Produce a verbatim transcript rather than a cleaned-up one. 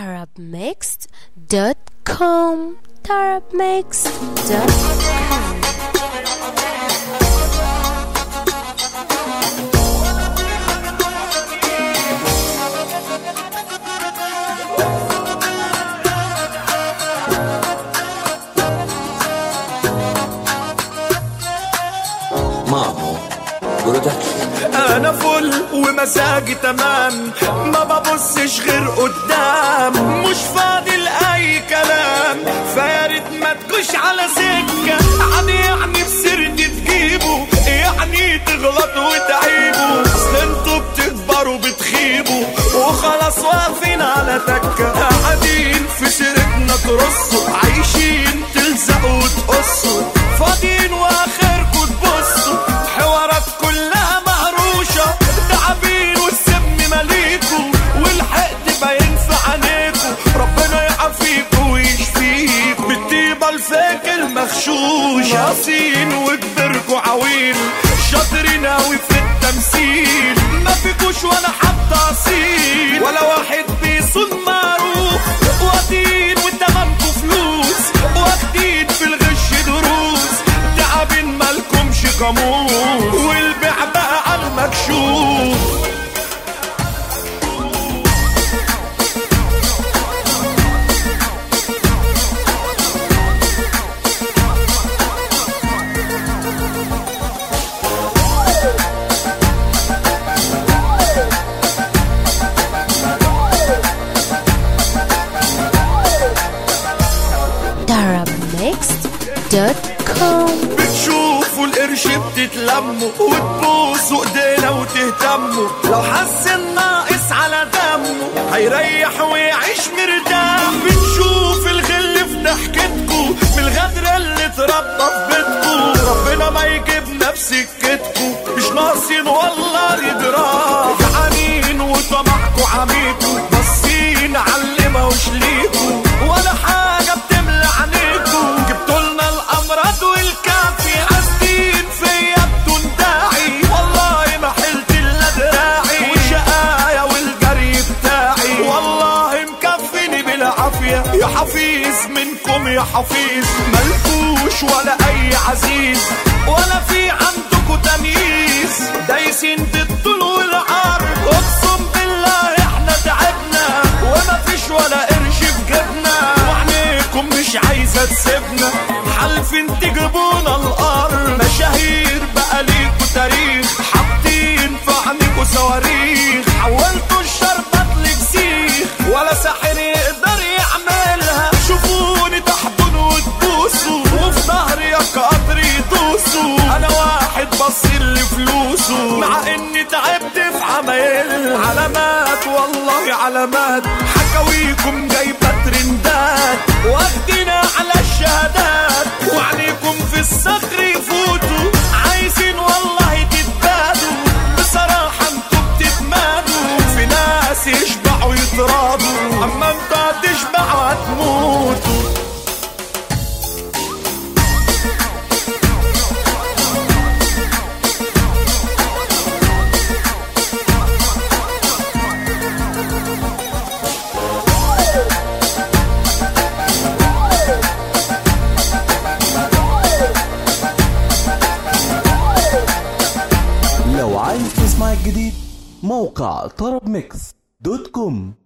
tarab mixed dot com tarab mixed dot com. مامو برودكشن. انا فل ومزاجي تمام، ما ببصش غير قدام، مش فاضي لاي كلام، فياريت ما تجوش على سكه عادي، يعني بسردي تجيبه، يعني تغلط وتعيبه، اصل انتوا بتكبروا بتخيبوا وخلاص واقفين على تكه، قاعدين في سيرتنا ترصوا، عايشين تلزقوا وتقصوا، فاضيين واخركوا تبصوا، حوارات كلها مهروشة، تعبين والسم مليكوا، والحقد باين في عينيكوا، ربنا يعافيكوا ويشفيكوا، بالطيبة الفاك المغشوش، قاسين وكبركوا عويل، شاطرين اوي في التمثيل، ما فيكوش ولا حتى اصيل، ولا واحد بيصون معروف، واخدين وتمامكوا فلوس، واخدين في الغش دروس، تعبين مالكمش قاموس، والبيع بقى على المكشوف. tarab mixed dot com. بتشوفوا القرش بتتلموا وتبوسوا ايدينا وتهتموا، لو حس الناقص على دمه هيريح ويعيش مرتاح، بنشوف الغل في ضحكتكوا، من الغدر اللي اتربى في بيتكوا، ربنا ما يجيبنا بسكتكوا، مش ناقصين والله الجراح، جعانين وطمعكوا عميكوا، باصين عاللي ماهوش ليكوا، ولا حاجة بتملى عينيكوا، جبتولنا الأمراض والكافي، قاصدين فيا بدون داعي، والله ما حلت إلا دراعي، والشقايا والجري بتاعي، والله مكفيني بالعافية، يا حفيظ منكم يا حفيظ، ملكوش ولا أي عزيز، ولا في عندكوا تمييز، دايسين بالطول والعرض، اقسم بالله احنا تعبنا، وما فيش ولا قرش في جيبنا، وعينيكم مش عايزة تسيبنا، حالفين تجيبونا الأرض، مشاهير بقى ليكوا تاريخ، حاطين في عينيكوا صواريخ، حولتوا الشربات لفسيخ، ولا ساحر يقدر يعملها، شوفوني تحضنوا وتبوسوا، وفي ظهري يا قطر يدوسوا، انا واحد بصير لفلوسه، مع اني تعبت في عمايل، علامات والله علامات، حكاويكم جايبه ترندات، واخدينا على الشهادات، وعليكم في الصخر يفوتوا، عايزين والله تتبادوا، بصراحه انتوا بتتمادوا، في ناس يشبعوا يتراضوا، اما انتوا هتشبعوا هتموتوا. لو عايز تسمع الجديد، موقع طرب ميكس دوت كوم.